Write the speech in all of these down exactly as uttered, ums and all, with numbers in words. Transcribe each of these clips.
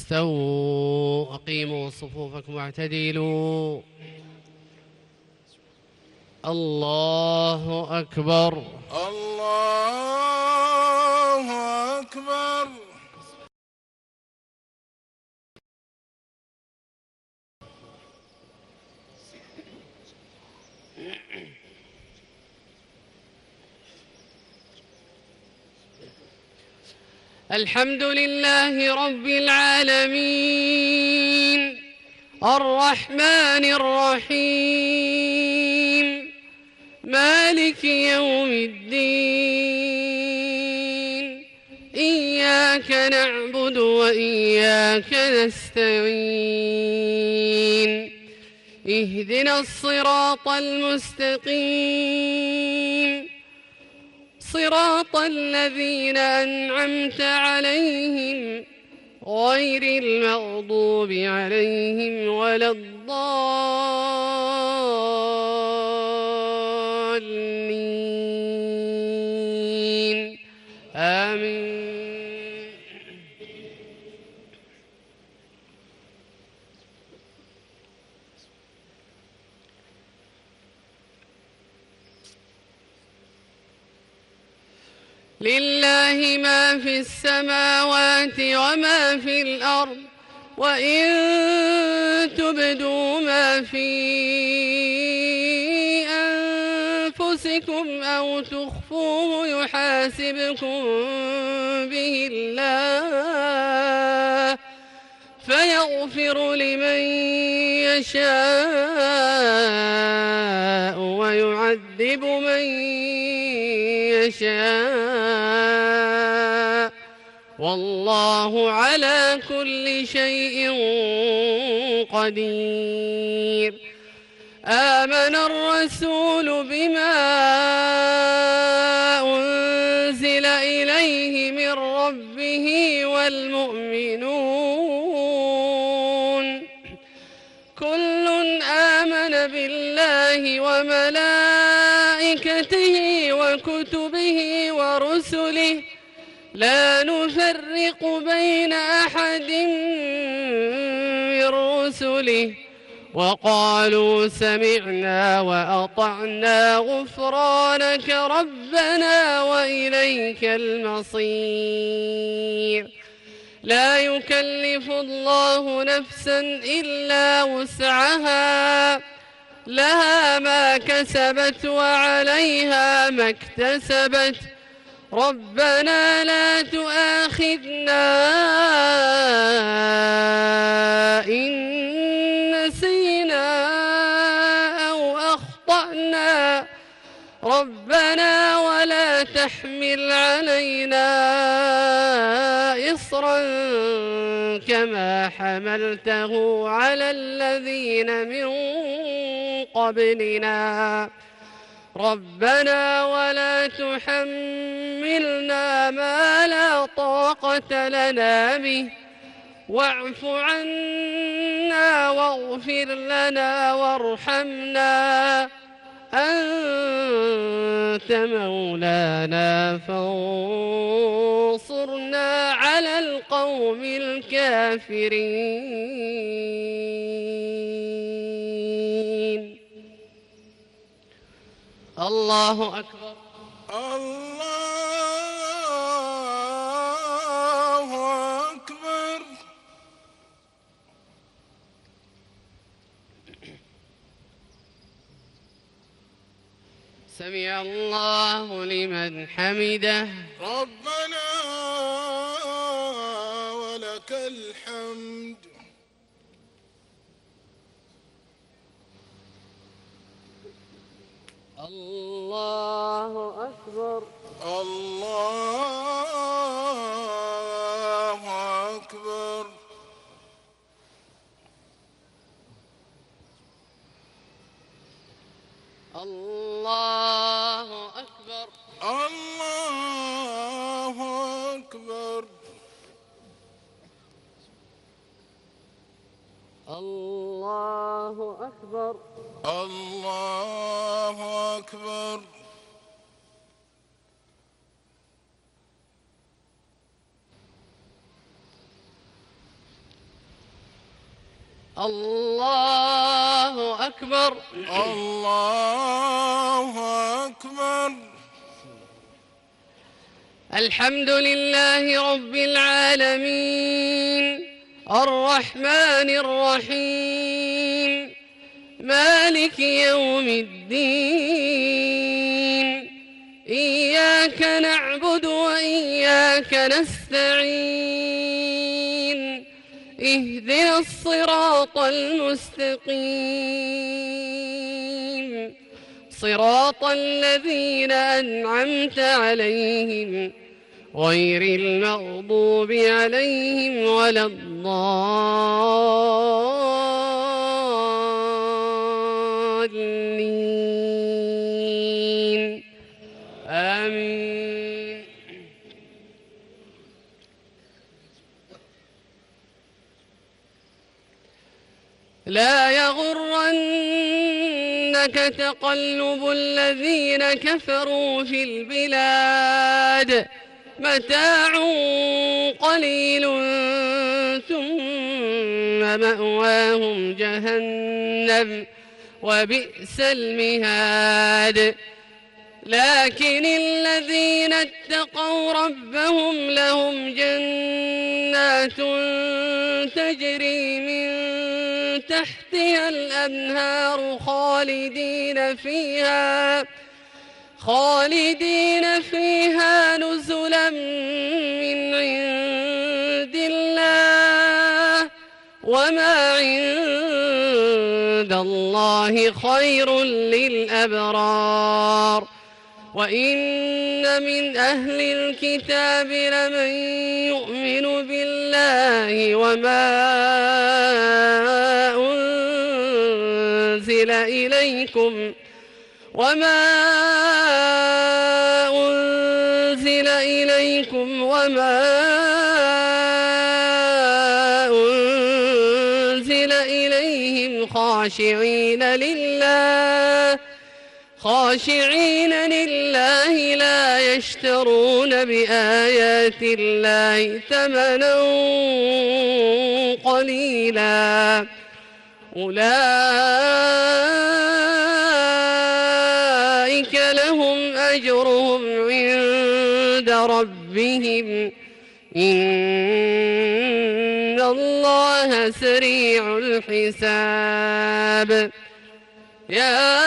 استووا أقيموا صفوفكم واعتدلوا. الله أكبر. الله أكبر. الحمد لله رب العالمين الرحمن الرحيم مالك يوم الدين إياك نعبد وإياك نستعين اهدنا الصراط المستقيم صراط الذين أنعمت عليهم غير المغضوب عليهم ولا الضالين آمين. لله ما في السماوات وما في الأرض وإن تبدوا ما في أنفسكم أو تخفوه يحاسبكم به الله فيغفر لمن يشاء ويعذب من يشاء والله على كل شيء قدير. آمن الرسول بما أنزل إليه من ربه والمؤمنون كل آمن بالله وملائكته وكتبه ورسله لا نفرق بين أحد من رسله وقالوا سمعنا وأطعنا غفرانك ربنا وإليك المصير. لا يكلف الله نفسا إلا وسعها لها ما كسبت وعليها ما اكتسبت ربنا لا تؤاخذنا إن نسينا أو أخطأنا ربنا ولا تحمل علينا إصرا كما حملته على الذين من قبلنا ربنا ولا تحملنا ما لا طاقة لنا به واعف عنا واغفر لنا وارحمنا أنت مولانا فانصرنا على القوم الكافرين. الله أكبر. الله أكبر. سمع الله لمن حمده ربنا ولك الحمد. الله أكبر. الله أكبر. الله أكبر. الله أكبر. الله أكبر. الله أكبر. الله أكبر. الله أكبر. الحمد لله رب العالمين الرحمن الرحيم مالك يوم الدين إياك نعبد وإياك نستعين اهدنا الصراط المستقيم صراط الذين أنعمت عليهم غير المغضوب عليهم ولا الضالين آمين. لا يغرنك تقلب الذين كفروا في البلاد متاع قليل ثم مأواهم جهنم وبئس المهاد. لكن الذين اتقوا ربهم لهم جنات تجري من تحتها الأنهار خالدين فيها خالدين فيها نزلا من عند الله وما عند الله خير للأبرار. وإن من أهل الكتاب لمن يؤمن بالله وما أنزل إليكم وما أنزل إليكم وما أنزل إليهم خاشعين لله خاشعين لله لا يشترون بآيات الله ثمنا قليلا أولئك لهم أجرهم عند ربهم إن الله سريع الحساب. يا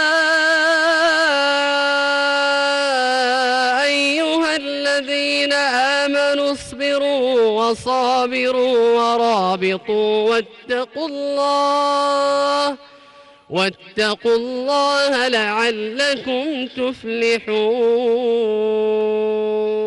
أيها الذين آمنوا اصبروا وصابروا ورابطوا واتقوا الله واتقوا الله لعلكم تفلحون.